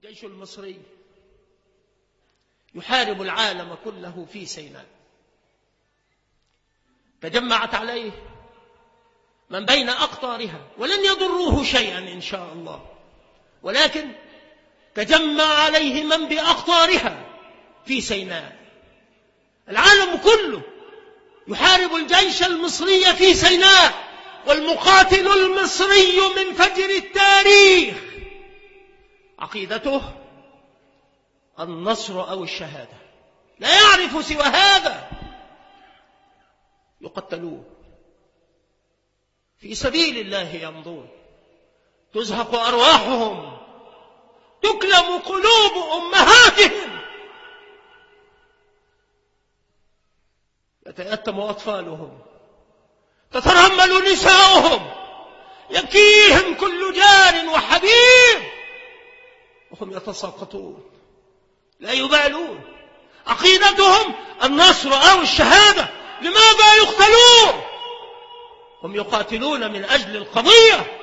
الجيش المصري يحارب العالم كله في سيناء. تجمعت عليه من بين أقطارها ولن يضروه شيئا إن شاء الله، ولكن تجمع عليه من بأقطارها في سيناء. العالم كله يحارب الجيش المصري في سيناء، والمقاتل المصري من فجر التاريخ عقيدته النصر أو الشهادة، لا يعرف سوى هذا. يقتلون في سبيل الله، يمضون، تزهق أرواحهم، تكلم قلوب أمهاتهم، يتيتم أطفالهم، تترمل نساؤهم، يبكيهم كل جار وحبيب، وهم يتساقطون لا يبالون. عقيدتهم النصر أو الشهادة. لماذا يقتلون؟ هم يقاتلون من أجل القضية،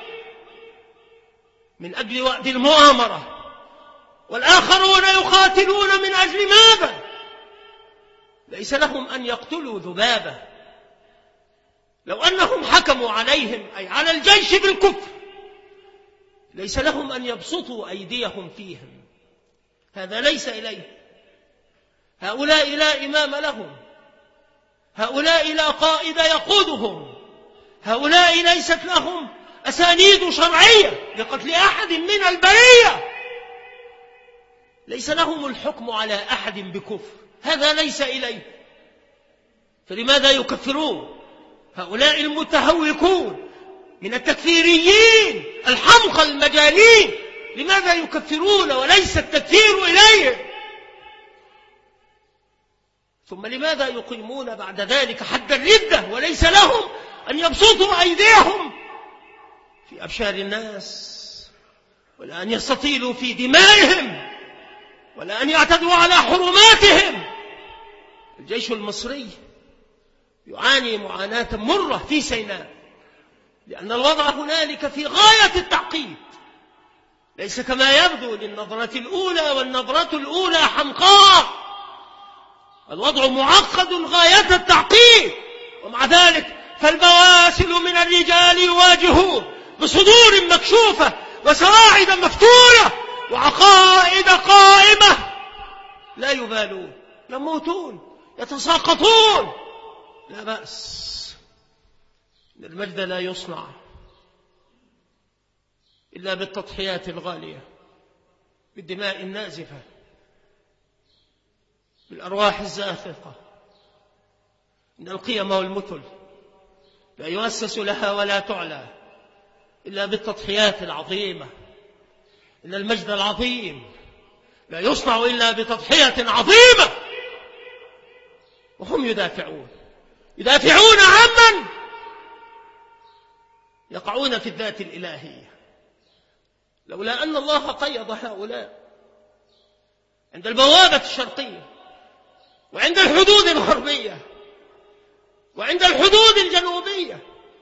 من أجل وعد المؤامرة، والآخرون يقاتلون من أجل ماذا؟ ليس لهم أن يقتلوا ذبابة. لو أنهم حكموا عليهم أي على الجيش بالكفر، ليس لهم أن يبسطوا أيديهم فيهم. هذا ليس إليه. هؤلاء لا إمام لهم، هؤلاء لا قائد يقودهم، هؤلاء ليست لهم أسانيد شرعية لقتل أحد من البرية، ليس لهم الحكم على أحد بكفر، هذا ليس إليه. فلماذا يكفرون؟ هؤلاء المتهوكون من التكفيريين الحمقى المجانين، لماذا يكفرون وليس التكفير إليه؟ ثم لماذا يقيمون بعد ذلك حد الردة وليس لهم أن يبسطوا أيديهم في أبشار الناس، ولا أن يستطيلوا في دمائهم، ولا أن يعتدوا على حرماتهم؟ الجيش المصري يعاني معاناة مرة في سيناء، لأن الوضع هنالك في غاية التعقيد، ليس كما يبدو للنظرة الأولى، والنظرة الأولى حمقاء. الوضع معقد غاية التعقيد، ومع ذلك فالبواسل من الرجال يواجهون بصدور مكشوفة وسواعد مفتولة وعقائد قائمة، لا يبالون، يموتون، يتساقطون، لا بأس. المجد لا يصنع إلا بالتضحيات الغالية، بالدماء النازفة، بالأرواح الزاهقة. إن القيم والمثل لا يؤسس لها ولا تعلى إلا بالتضحيات العظيمة. إن المجد العظيم لا يصنع إلا بتضحية عظيمة. وهم يدافعون عمن يقعون في الذات الإلهية. لولا أن الله قيض هؤلاء عند البوابة الشرقية، وعند الحدود الغربية، وعند الحدود الجنوبية،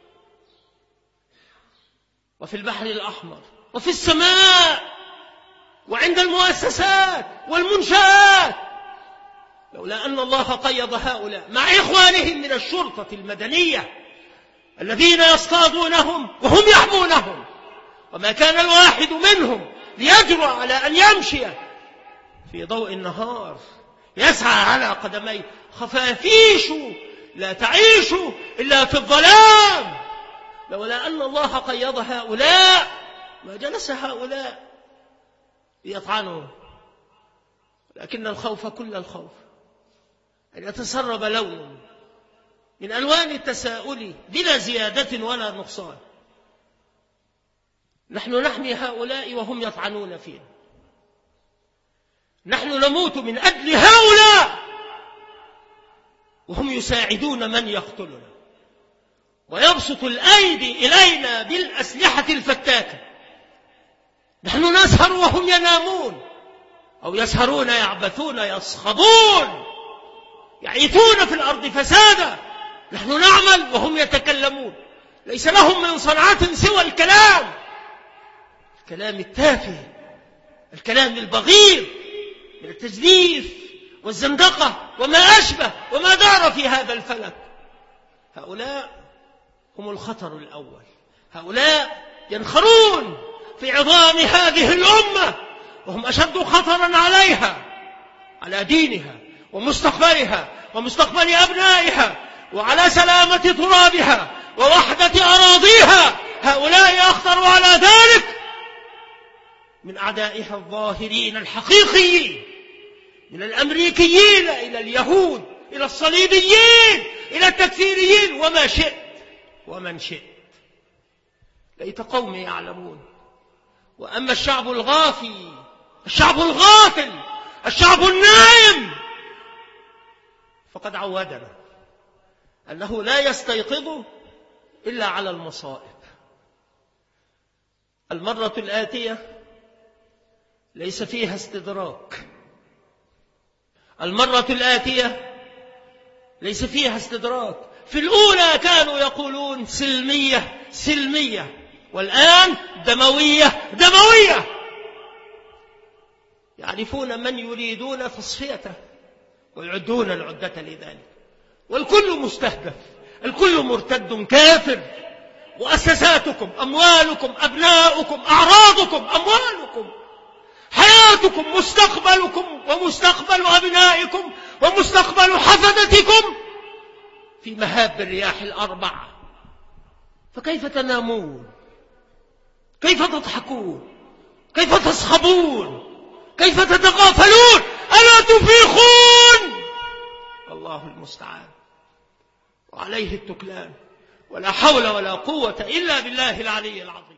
وفي البحر الأحمر، وفي السماء، وعند المؤسسات والمنشآت، لولا أن الله قيض هؤلاء مع إخوانهم من الشرطة المدنية الذين يصطادونهم وهم يحمونهم، وما كان الواحد منهم ليجرؤ على أن يمشي في ضوء النهار، يسعى على قدميه، خفافيش لا تعيش إلا في الظلام. لولا أن الله قيض هؤلاء ما جلس هؤلاء ليطعنوا. لكن الخوف كل الخوف أن يتسرب لون من ألوان التساؤل بلا زيادة ولا نقصان. نحن نحمي هؤلاء وهم يطعنون فينا، نحن نموت من أجل هؤلاء وهم يساعدون من يقتلنا، ويبسط الأيدي إلينا بالأسلحة الفتاكة. نحن نسهر وهم ينامون، أو يسهرون يعبثون يصخبون يعيثون في الأرض فسادا. نحن نعمل وهم يتكلمون، ليس لهم من صنعة سوى الكلام التافه الكلام البغيض من التجديف والزندقة وما أشبه وما دار في هذا الفلك. هؤلاء هم الخطر الأول، هؤلاء ينخرون في عظام هذه الأمة، وهم أشد خطرا عليها، على دينها ومستقبلها ومستقبل أبنائها وعلى سلامة ترابها ووحدة أراضيها. هؤلاء أخطر على ذلك من أعدائها الظاهرين الحقيقيين، من الأمريكيين إلى اليهود إلى الصليبيين إلى التكفيريين وما شئت ومن شئت. ليت قوم يعلمون. وأما الشعب الغافي، الشعب الغافل، الشعب النائم، فقد عودنا أنه لا يستيقظ إلا على المصائب. المرة الآتية ليس فيها استدراك، المرة الآتية ليس فيها استدراك. في الأولى كانوا يقولون سلمية سلمية، والآن دموية دموية. يعرفون من يريدون تصفيته ويعدون العدة لذلك، والكل مستهدف، الكل مرتد كافر. مؤسساتكم، أموالكم، أبناؤكم، أعراضكم، أموالكم، حياتكم، مستقبلكم ومستقبل أبنائكم ومستقبل حفدتكم في مهاب الرياح الأربع. فكيف تنامون؟ كيف تضحكون؟ كيف تصخبون؟ كيف تتغافلون؟ ألا تفيقون؟ الله المستعان وعليه التكلان، ولا حول ولا قوة إلا بالله العلي العظيم.